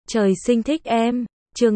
Trời sinh thích em, chương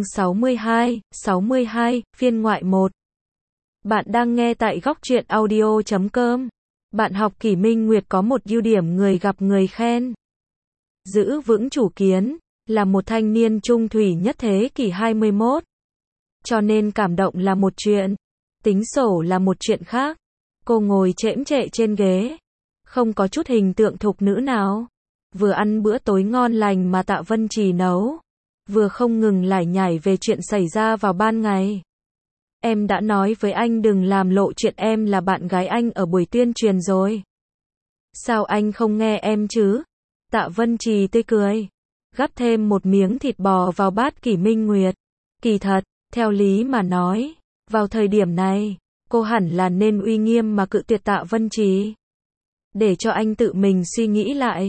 62, phiên ngoại 1. Bạn đang nghe tại góc truyện audio.com. Bạn học Kỷ Minh Nguyệt có một ưu điểm người gặp người khen. Giữ vững chủ kiến, là một thanh niên trung thủy nhất thế kỷ 21. Cho nên cảm động là một chuyện, tính sổ là một chuyện khác. Cô ngồi chễm chệ trên ghế, không có chút hình tượng thục nữ nào. Vừa ăn bữa tối ngon lành mà Tạ Vân Trì nấu, vừa không ngừng lải nhải về chuyện xảy ra vào ban ngày. Em đã nói với anh đừng làm lộ chuyện em là bạn gái anh ở buổi tuyên truyền rồi. Sao anh không nghe em chứ? Tạ Vân Trì tươi cười, gắp thêm một miếng thịt bò vào bát Kỷ Minh Nguyệt. Kỳ thật, theo lý mà nói, vào thời điểm này, cô hẳn là nên uy nghiêm mà cự tuyệt Tạ Vân Trì, để cho anh tự mình suy nghĩ lại.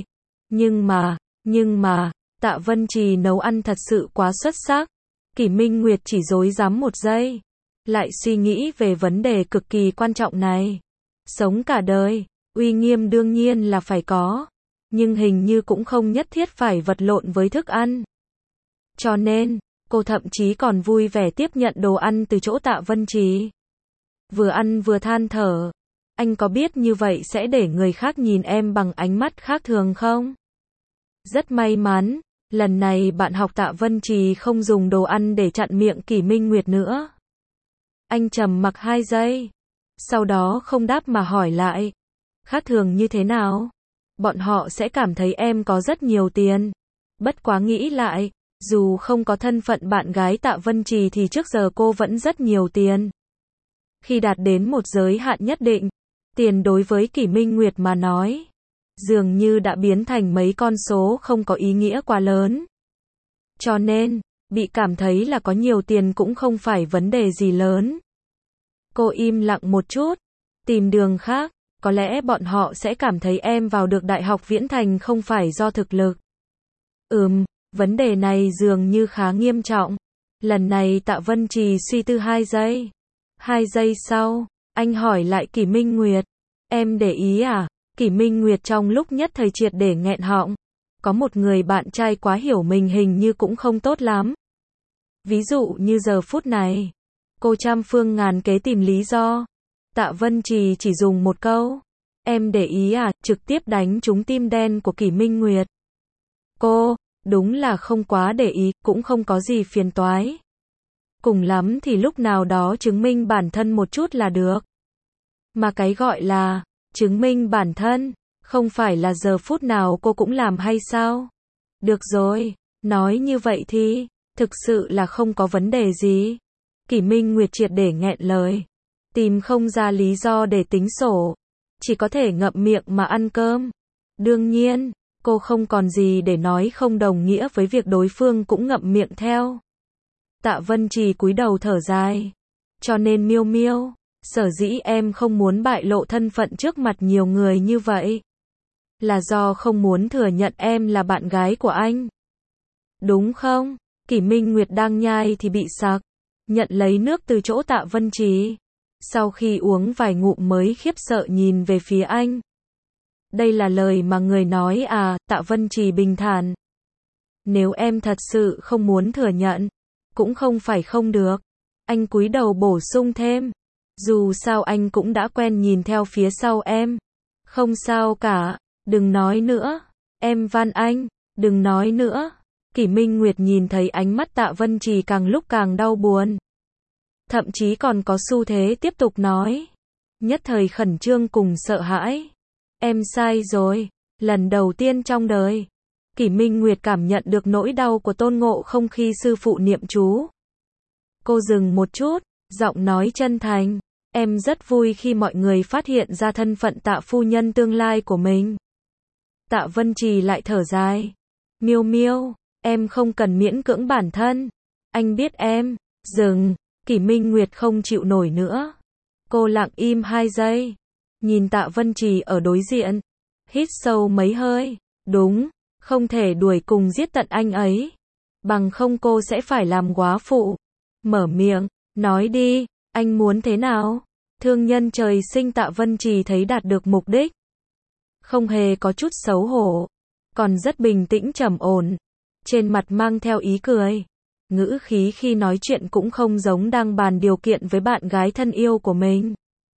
Nhưng mà, Tạ Vân Trì nấu ăn thật sự quá xuất sắc. Kỷ Minh Nguyệt chỉ rối rắm một giây, lại suy nghĩ về vấn đề cực kỳ quan trọng này. Sống cả đời, uy nghiêm đương nhiên là phải có, nhưng hình như cũng không nhất thiết phải vật lộn với thức ăn. Cho nên, cô thậm chí còn vui vẻ tiếp nhận đồ ăn từ chỗ Tạ Vân Trì. Vừa ăn vừa than thở, anh có biết như vậy sẽ để người khác nhìn em bằng ánh mắt khác thường không? Rất may mắn, lần này bạn học Tạ Vân Trì không dùng đồ ăn để chặn miệng Kỷ Minh Nguyệt nữa. Anh trầm mặc 2 giây, sau đó không đáp mà hỏi lại. Khác thường như thế nào? Bọn họ sẽ cảm thấy em có rất nhiều tiền. Bất quá nghĩ lại, dù không có thân phận bạn gái Tạ Vân Trì thì trước giờ cô vẫn rất nhiều tiền. Khi đạt đến một giới hạn nhất định, tiền đối với Kỷ Minh Nguyệt mà nói, dường như đã biến thành mấy con số không có ý nghĩa quá lớn. Cho nên, bị cảm thấy là có nhiều tiền cũng không phải vấn đề gì lớn. Cô im lặng một chút, tìm đường khác, có lẽ bọn họ sẽ cảm thấy em vào được Đại học Viễn Thành không phải do thực lực. Vấn đề này dường như khá nghiêm trọng. Lần này Tạ Vân Trì suy tư 2 giây. 2 giây sau, anh hỏi lại Kỷ Minh Nguyệt. Em để ý à? Kỷ Minh Nguyệt trong lúc nhất thời triệt để nghẹn họng. Có một người bạn trai quá hiểu mình hình như cũng không tốt lắm. Ví dụ như giờ phút này, cô trăm phương ngàn kế tìm lý do. Tạ Vân Trì chỉ dùng một câu, em để ý à, trực tiếp đánh trúng tim đen của Kỷ Minh Nguyệt. Cô, đúng là không quá để ý, cũng không có gì phiền toái. Cùng lắm thì lúc nào đó chứng minh bản thân một chút là được. Mà cái gọi là chứng minh bản thân, không phải là giờ phút nào cô cũng làm hay sao? Được rồi, nói như vậy thì, thực sự là không có vấn đề gì. Kỷ Minh Nguyệt triệt để nghẹn lời, tìm không ra lý do để tính sổ, chỉ có thể ngậm miệng mà ăn cơm. Đương nhiên, cô không còn gì để nói không đồng nghĩa với việc đối phương cũng ngậm miệng theo. Tạ Vân Trì cúi đầu thở dài, cho nên Miêu Miêu, sở dĩ em không muốn bại lộ thân phận trước mặt nhiều người như vậy, là do không muốn thừa nhận em là bạn gái của anh. Đúng không? Kỷ Minh Nguyệt đang nhai thì bị sặc, nhận lấy nước từ chỗ Tạ Vân Trì. Sau khi uống vài ngụm mới khiếp sợ nhìn về phía anh. Đây là lời mà người nói à? Tạ Vân Trì bình thản. Nếu em thật sự không muốn thừa nhận, cũng không phải không được. Anh cúi đầu bổ sung thêm. Dù sao anh cũng đã quen nhìn theo phía sau em. Không sao cả, đừng nói nữa. Em van anh, đừng nói nữa. Kỷ Minh Nguyệt nhìn thấy ánh mắt Tạ Vân Trì càng lúc càng đau buồn. Thậm chí còn có xu thế tiếp tục nói. Nhất thời khẩn trương cùng sợ hãi. Em sai rồi, lần đầu tiên trong đời. Kỷ Minh Nguyệt cảm nhận được nỗi đau của Tôn Ngộ Không khi sư phụ niệm chú. Cô dừng một chút, giọng nói chân thành. Em rất vui khi mọi người phát hiện ra thân phận Tạ phu nhân tương lai của mình. Tạ Vân Trì lại thở dài. Miêu Miêu, em không cần miễn cưỡng bản thân. Anh biết em. Dừng. Kỷ Minh Nguyệt không chịu nổi nữa. Cô lặng im 2 giây. Nhìn Tạ Vân Trì ở đối diện. Hít sâu mấy hơi. Đúng, không thể đuổi cùng giết tận anh ấy. Bằng không cô sẽ phải làm góa phụ. Mở miệng, nói đi, anh muốn thế nào? Thương nhân trời sinh Tạ Vân Trì thấy đạt được mục đích. Không hề có chút xấu hổ. Còn rất bình tĩnh trầm ổn. trên mặt mang theo ý cười. Ngữ khí khi nói chuyện cũng không giống đang bàn điều kiện với bạn gái thân yêu của mình,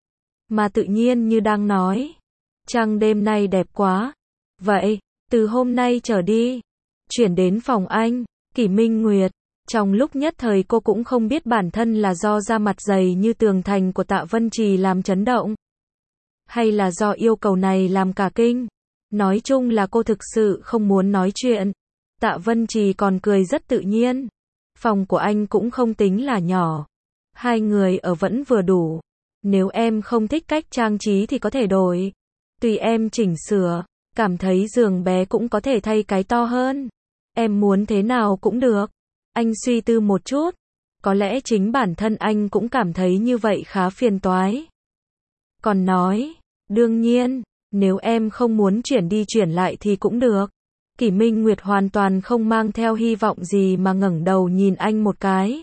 mà tự nhiên như đang nói, trăng đêm nay đẹp quá. Vậy, từ hôm nay trở đi, chuyển đến phòng anh, Kỷ Minh Nguyệt. Trong lúc nhất thời cô cũng không biết bản thân là do da mặt dày như tường thành của Tạ Vân Trì làm chấn động, hay là do yêu cầu này làm cả kinh. Nói chung là cô thực sự không muốn nói chuyện. Tạ Vân Trì còn cười rất tự nhiên. Phòng của anh cũng không tính là nhỏ. Hai người ở vẫn vừa đủ. Nếu em không thích cách trang trí thì có thể đổi. Tùy em chỉnh sửa. Cảm thấy giường bé cũng có thể thay cái to hơn. Em muốn thế nào cũng được. Anh suy tư một chút. Có lẽ chính bản thân anh cũng cảm thấy như vậy khá phiền toái. Còn nói, đương nhiên, nếu em không muốn chuyển đi chuyển lại thì cũng được. Kỷ Minh Nguyệt hoàn toàn không mang theo hy vọng gì mà ngẩng đầu nhìn anh một cái.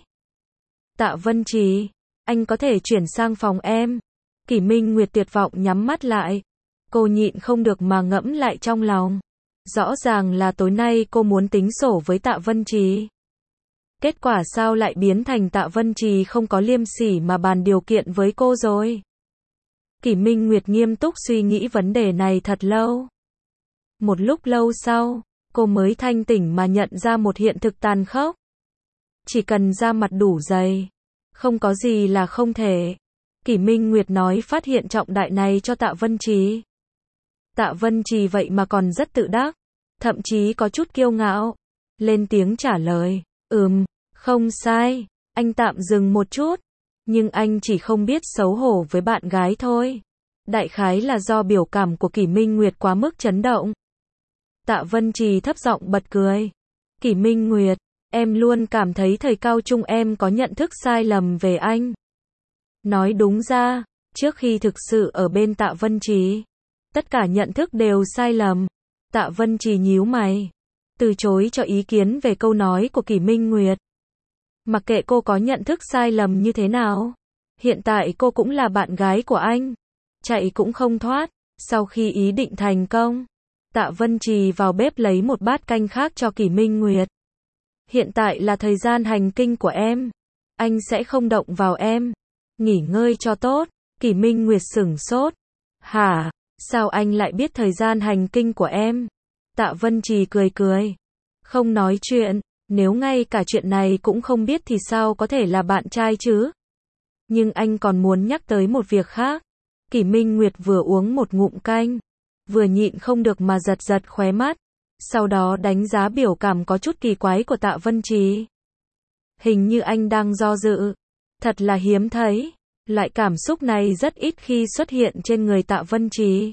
Tạ Vân Trì, anh có thể chuyển sang phòng em. Kỷ Minh Nguyệt tuyệt vọng nhắm mắt lại. Cô nhịn không được mà ngẫm lại trong lòng. Rõ ràng là tối nay cô muốn tính sổ với Tạ Vân Trì. Kết quả sao lại biến thành Tạ Vân Trì không có liêm sỉ mà bàn điều kiện với cô rồi. Kỷ Minh Nguyệt nghiêm túc suy nghĩ vấn đề này thật lâu. Một lúc lâu sau, cô mới thanh tỉnh mà nhận ra một hiện thực tàn khốc. Chỉ cần da mặt đủ dày, không có gì là không thể. Kỷ Minh Nguyệt nói phát hiện trọng đại này cho Tạ Vân Trì. Tạ Vân Trì vậy mà còn rất tự đắc, thậm chí có chút kiêu ngạo. Lên tiếng trả lời, không sai. Anh tạm dừng một chút, nhưng anh chỉ không biết xấu hổ với bạn gái thôi. Đại khái là do biểu cảm của Kỷ Minh Nguyệt quá mức chấn động. Tạ Vân Trì thấp giọng bật cười. Kỷ Minh Nguyệt, em luôn cảm thấy thời cao trung em có nhận thức sai lầm về anh. Nói đúng ra, trước khi thực sự ở bên Tạ Vân Trì, tất cả nhận thức đều sai lầm. Tạ Vân Trì nhíu mày, từ chối cho ý kiến về câu nói của Kỷ Minh Nguyệt. Mặc kệ cô có nhận thức sai lầm như thế nào, hiện tại cô cũng là bạn gái của anh, chạy cũng không thoát. Sau khi ý định thành công, Tạ Vân Trì vào bếp lấy một bát canh khác cho Kỷ Minh Nguyệt. Hiện tại là thời gian hành kinh của em, anh sẽ không động vào em. Nghỉ ngơi cho tốt. Kỷ Minh Nguyệt sửng sốt. Hả? Sao anh lại biết thời gian hành kinh của em? Tạ Vân Trì cười cười. Không nói chuyện, nếu ngay cả chuyện này cũng không biết thì sao có thể là bạn trai chứ? Nhưng anh còn muốn nhắc tới một việc khác. Kỷ Minh Nguyệt vừa uống một ngụm canh, vừa nhịn không được mà giật giật khóe mắt. Sau đó đánh giá biểu cảm có chút kỳ quái của Tạ Vân Trì. Hình như anh đang do dự. Thật là hiếm thấy. Loại cảm xúc này rất ít khi xuất hiện trên người Tạ Vân Trì.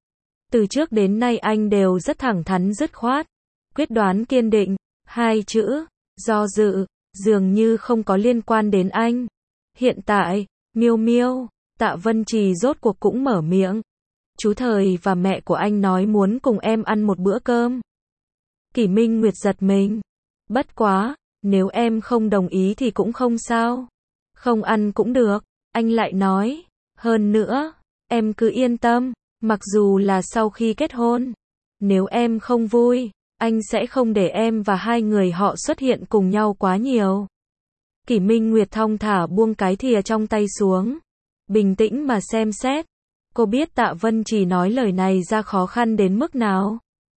Từ trước đến nay anh đều rất thẳng thắn dứt khoát, quyết đoán kiên định. Hai chữ, do dự, dường như không có liên quan đến anh. Hiện tại, Miêu Miêu, Tạ Vân Trì rốt cuộc cũng mở miệng. Chú Thời và mẹ của anh nói muốn cùng em ăn một bữa cơm. Kỷ Minh Nguyệt giật mình. Bất quá, nếu em không đồng ý thì cũng không sao. Không ăn cũng được, anh lại nói. Hơn nữa, em cứ yên tâm, mặc dù là sau khi kết hôn, nếu em không vui, anh sẽ không để em và hai người họ xuất hiện cùng nhau quá nhiều. Kỷ Minh Nguyệt thong thả buông cái thìa trong tay xuống, bình tĩnh mà xem xét. Cô biết Tạ Vân Trì nói lời này ra khó khăn đến mức nào.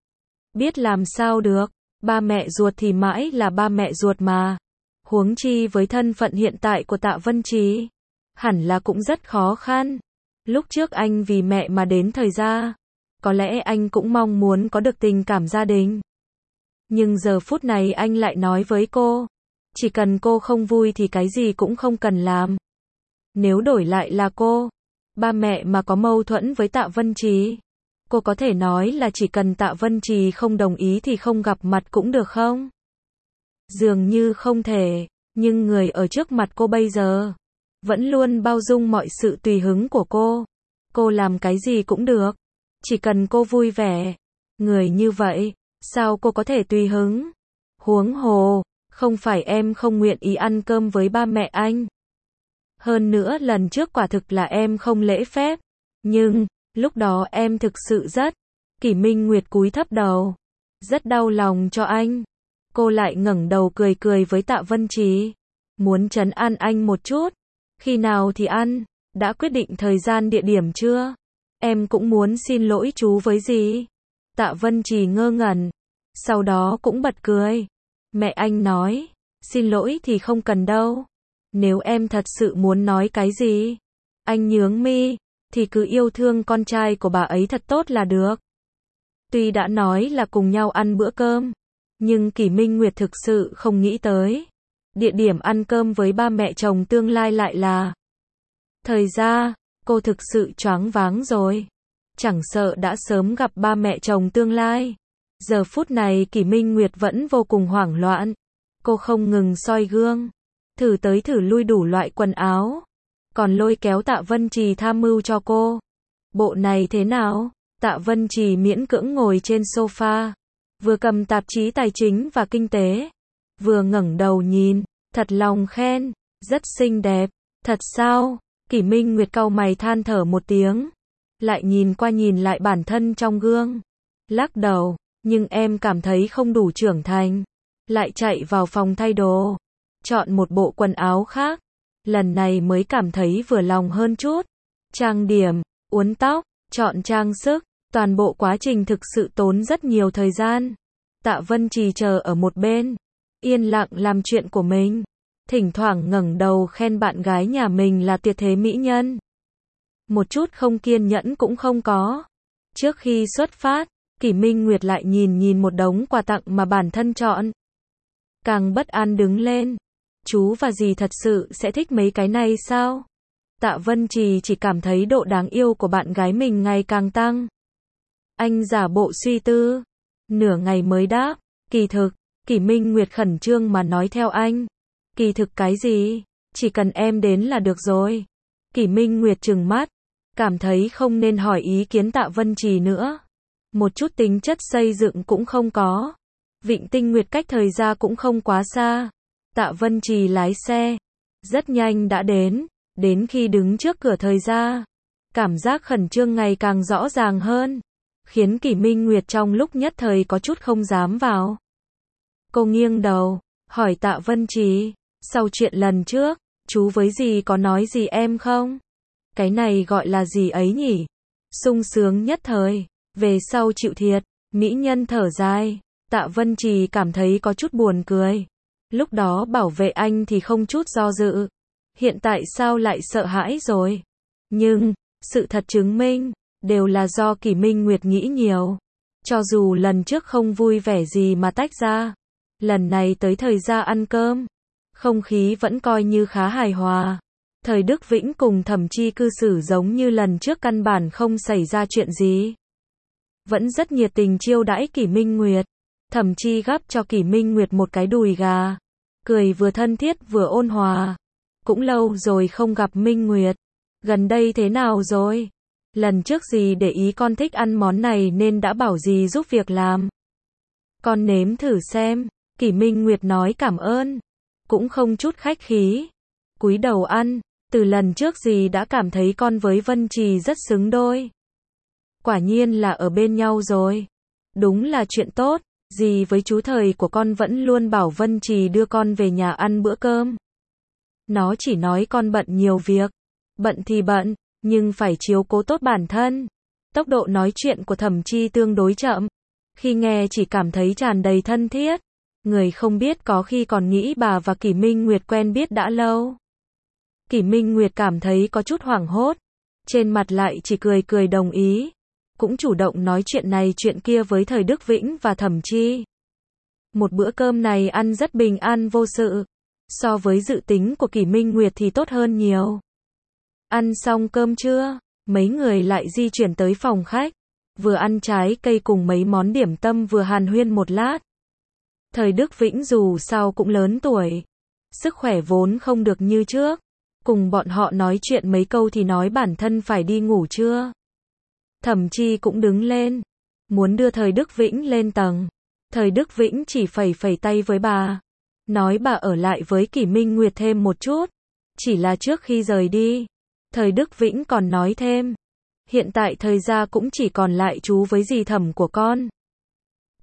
Biết làm sao được, ba mẹ ruột thì mãi là ba mẹ ruột mà. Huống chi với thân phận hiện tại của Tạ Vân Trì, hẳn là cũng rất khó khăn. Lúc trước anh vì mẹ mà đến thời gia, có lẽ anh cũng mong muốn có được tình cảm gia đình. Nhưng giờ phút này anh lại nói với cô, chỉ cần cô không vui thì cái gì cũng không cần làm. Nếu đổi lại là cô, ba mẹ mà có mâu thuẫn với Tạ Vân Trì, cô có thể nói là chỉ cần Tạ Vân Trì không đồng ý thì không gặp mặt cũng được không? Dường như không thể, nhưng người ở trước mặt cô bây giờ vẫn luôn bao dung mọi sự tùy hứng của cô. Cô làm cái gì cũng được, chỉ cần cô vui vẻ. Người như vậy, sao cô có thể tùy hứng? Huống hồ, không phải em không nguyện ý ăn cơm với ba mẹ anh. Hơn nữa lần trước quả thực là em không lễ phép. Nhưng, lúc đó em thực sự rất. Kỷ Minh Nguyệt cúi thấp đầu. Rất đau lòng cho anh. Cô lại ngẩng đầu cười cười với Tạ Vân Trì. Muốn trấn an anh một chút. Khi nào thì ăn? Đã quyết định thời gian địa điểm chưa? Em cũng muốn xin lỗi chú với gì? Tạ Vân Trì ngơ ngẩn. Sau đó cũng bật cười. Mẹ anh nói. Xin lỗi thì không cần đâu. Nếu em thật sự muốn nói cái gì, anh nhướng mi, thì cứ yêu thương con trai của bà ấy thật tốt là được. Tuy đã nói là cùng nhau ăn bữa cơm, nhưng Kỷ Minh Nguyệt thực sự không nghĩ tới. Địa điểm ăn cơm với ba mẹ chồng tương lai lại là Thời ra, cô thực sự choáng váng rồi. Chẳng sợ đã sớm gặp ba mẹ chồng tương lai. Giờ phút này Kỷ Minh Nguyệt vẫn vô cùng hoảng loạn. Cô không ngừng soi gương, thử tới thử lui đủ loại quần áo, còn lôi kéo Tạ Vân Trì tham mưu cho cô. Bộ này thế nào? Tạ Vân Trì miễn cưỡng ngồi trên sofa, vừa cầm tạp chí tài chính và kinh tế, vừa ngẩng đầu nhìn, thật lòng khen, rất xinh đẹp. Thật sao? Kỷ Minh Nguyệt cau mày than thở một tiếng, lại nhìn qua nhìn lại bản thân trong gương, lắc đầu, nhưng em cảm thấy không đủ trưởng thành. Lại chạy vào phòng thay đồ, chọn một bộ quần áo khác, lần này mới cảm thấy vừa lòng hơn chút. Trang điểm, uốn tóc, chọn trang sức, toàn bộ quá trình thực sự tốn rất nhiều thời gian. Tạ Vân Trì chờ ở một bên, yên lặng làm chuyện của mình, thỉnh thoảng ngẩng đầu khen bạn gái nhà mình là tuyệt thế mỹ nhân. Một chút không kiên nhẫn cũng không có. Trước khi xuất phát, Kỷ Minh Nguyệt lại nhìn một đống quà tặng mà bản thân chọn. Càng bất an đứng lên. Chú và dì thật sự sẽ thích mấy cái này sao? Tạ Vân Trì chỉ cảm thấy độ đáng yêu của bạn gái mình ngày càng tăng. Anh giả bộ suy tư. Nửa ngày mới đáp. Kỳ thực, Kỷ Minh Nguyệt khẩn trương mà nói theo anh. Kỳ thực cái gì? Chỉ cần em đến là được rồi. Kỷ Minh Nguyệt trừng mắt. Cảm thấy không nên hỏi ý kiến Tạ Vân Trì nữa. Một chút tính chất xây dựng cũng không có. Vịnh Tinh Nguyệt cách Thời Ra cũng không quá xa. Tạ Vân Trì lái xe, rất nhanh đã đến khi đứng trước cửa Thời Ra, cảm giác khẩn trương ngày càng rõ ràng hơn, khiến Kỷ Minh Nguyệt trong lúc nhất thời có chút không dám vào. Cô nghiêng đầu, hỏi Tạ Vân Trì, sau chuyện lần trước, chú với dì có nói gì em không? Cái này gọi là gì ấy nhỉ? Sung sướng nhất thời, về sau chịu thiệt, mỹ nhân thở dài. Tạ Vân Trì cảm thấy có chút buồn cười. Lúc đó bảo vệ anh thì không chút do dự. Hiện tại sao lại sợ hãi rồi? Nhưng, sự thật chứng minh, đều là do Kỷ Minh Nguyệt nghĩ nhiều. Cho dù lần trước không vui vẻ gì mà tách ra, lần này tới Thời Ra ăn cơm, không khí vẫn coi như khá hài hòa. Thời Đức Vĩnh cùng Thẩm Chi cư xử giống như lần trước căn bản không xảy ra chuyện gì. Vẫn rất nhiệt tình chiêu đãi Kỷ Minh Nguyệt. Thẩm Chi gắp cho Kỷ Minh Nguyệt một cái đùi gà, cười vừa thân thiết vừa ôn hòa. Cũng lâu rồi không gặp Minh Nguyệt, gần đây thế nào rồi? Lần trước dì để ý con thích ăn món này nên đã bảo dì giúp việc làm. Con nếm thử xem. Kỷ Minh Nguyệt nói cảm ơn, cũng không chút khách khí, cúi đầu ăn. Từ lần trước dì đã cảm thấy con với Vân Trì rất xứng đôi. Quả nhiên là ở bên nhau rồi. Đúng là chuyện tốt. Dì với chú Thời của con vẫn luôn bảo Vân Trì đưa con về nhà ăn bữa cơm. Nó chỉ nói con bận nhiều việc. Bận thì bận, nhưng phải chiếu cố tốt bản thân. Tốc độ nói chuyện của Thẩm Chi tương đối chậm. Khi nghe chỉ cảm thấy tràn đầy thân thiết. Người không biết có khi còn nghĩ bà và Kỷ Minh Nguyệt quen biết đã lâu. Kỷ Minh Nguyệt cảm thấy có chút hoảng hốt. Trên mặt lại chỉ cười cười đồng ý. Cũng chủ động nói chuyện này chuyện kia với Thời Đức Vĩnh và Thẩm Chi. Một bữa cơm này ăn rất bình an vô sự. So với dự tính của Kỷ Minh Nguyệt thì tốt hơn nhiều. Ăn xong cơm trưa, mấy người lại di chuyển tới phòng khách. Vừa ăn trái cây cùng mấy món điểm tâm vừa hàn huyên một lát. Thời Đức Vĩnh dù sao cũng lớn tuổi. Sức khỏe vốn không được như trước. Cùng bọn họ nói chuyện mấy câu thì nói bản thân phải đi ngủ trưa. Thẩm Chi cũng đứng lên, muốn đưa Thời Đức Vĩnh lên tầng. Thời Đức Vĩnh chỉ phẩy tay với bà, nói bà ở lại với Kỷ Minh Nguyệt thêm một chút. Chỉ là trước khi rời đi, Thời Đức Vĩnh còn nói thêm, hiện tại Thời Ra cũng chỉ còn lại chú với dì Thẩm của con.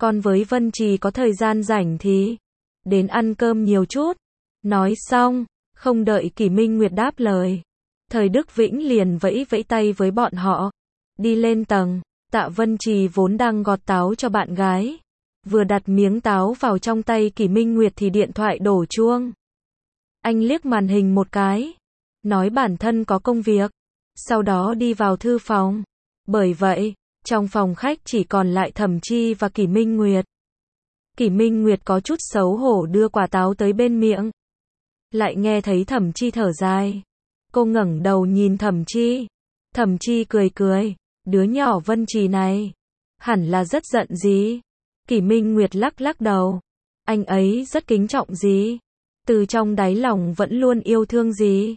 Con với Vân Trì có thời gian rảnh thì đến ăn cơm nhiều chút. Nói xong, không đợi Kỷ Minh Nguyệt đáp lời, Thời Đức Vĩnh liền vẫy vẫy tay với bọn họ, đi lên tầng. Tạ Vân Trì vốn đang gọt táo cho bạn gái, vừa đặt miếng táo vào trong tay Kỷ Minh Nguyệt thì điện thoại đổ chuông. Anh liếc màn hình một cái, nói bản thân có công việc, sau đó đi vào thư phòng. Bởi vậy, trong phòng khách chỉ còn lại Thẩm Chi và Kỷ Minh Nguyệt. Kỷ Minh Nguyệt có chút xấu hổ đưa quả táo tới bên miệng, lại nghe thấy Thẩm Chi thở dài. Cô ngẩng đầu nhìn Thẩm Chi. Thẩm Chi cười cười, đứa nhỏ Vân Trì này hẳn là rất giận gì. Kỷ Minh Nguyệt lắc lắc đầu, anh ấy rất kính trọng gì, từ trong đáy lòng vẫn luôn yêu thương gì.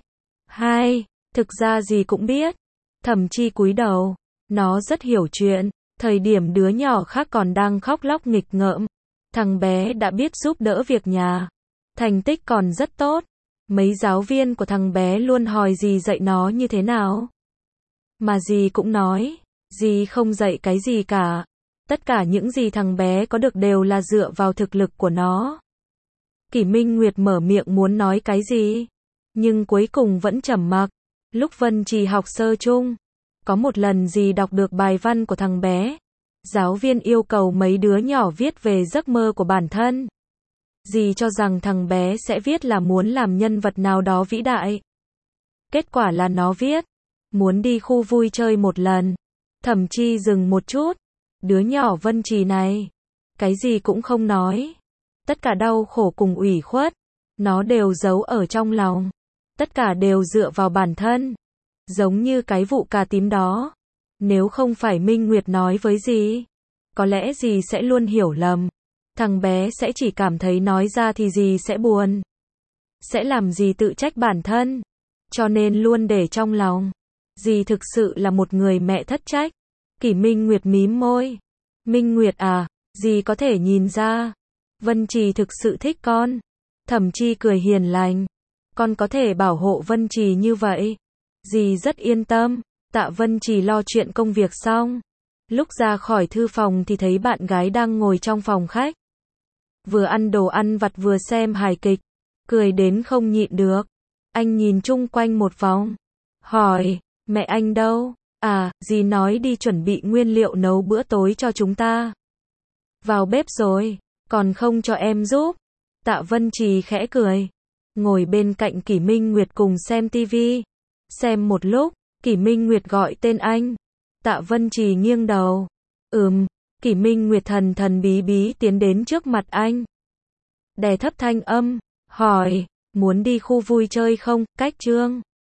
Thực ra gì cũng biết. Thẩm Chi cúi đầu, nó rất hiểu chuyện. Thời điểm đứa nhỏ khác còn đang khóc lóc nghịch ngợm, thằng bé đã biết giúp đỡ việc nhà, thành tích còn rất tốt. Mấy giáo viên của thằng bé luôn hỏi dì dạy nó như thế nào, mà dì cũng nói, dì không dạy cái gì cả. Tất cả những gì thằng bé có được đều là dựa vào thực lực của nó. Kỷ Minh Nguyệt mở miệng muốn nói cái gì, nhưng cuối cùng vẫn trầm mặc. Lúc Vân Trì học sơ chung, có một lần dì đọc được bài văn của thằng bé. Giáo viên yêu cầu mấy đứa nhỏ viết về giấc mơ của bản thân. Dì cho rằng thằng bé sẽ viết là muốn làm nhân vật nào đó vĩ đại. Kết quả là nó viết muốn đi khu vui chơi một lần. Thẩm Chi dừng một chút. Đứa nhỏ Vân Trì này, cái gì cũng không nói. Tất cả đau khổ cùng ủy khuất, nó đều giấu ở trong lòng. Tất cả đều dựa vào bản thân. Giống như cái vụ cà tím đó. Nếu không phải Minh Nguyệt nói với dì, có lẽ dì sẽ luôn hiểu lầm. Thằng bé sẽ chỉ cảm thấy nói ra thì dì sẽ buồn, sẽ làm dì tự trách bản thân, cho nên luôn để trong lòng. Dì thực sự là một người mẹ thất trách. Kỷ Minh Nguyệt mím môi. Minh Nguyệt à, dì có thể nhìn ra, Vân Trì thực sự thích con. Thẩm Chi cười hiền lành. Con có thể bảo hộ Vân Trì như vậy, dì rất yên tâm. Tạ Vân Trì lo chuyện công việc xong, lúc ra khỏi thư phòng thì thấy bạn gái đang ngồi trong phòng khách, vừa ăn đồ ăn vặt vừa xem hài kịch, cười đến không nhịn được. Anh nhìn chung quanh một vòng, hỏi, mẹ anh đâu? À, dì nói đi chuẩn bị nguyên liệu nấu bữa tối cho chúng ta. Vào bếp rồi, còn không cho em giúp. Tạ Vân Trì khẽ cười, ngồi bên cạnh Kỷ Minh Nguyệt cùng xem tivi. Xem một lúc, Kỷ Minh Nguyệt gọi tên anh. Tạ Vân Trì nghiêng đầu. Kỷ Minh Nguyệt thần thần bí bí tiến đến trước mặt anh, đè thấp thanh âm, hỏi, muốn đi khu vui chơi không? Cách Trương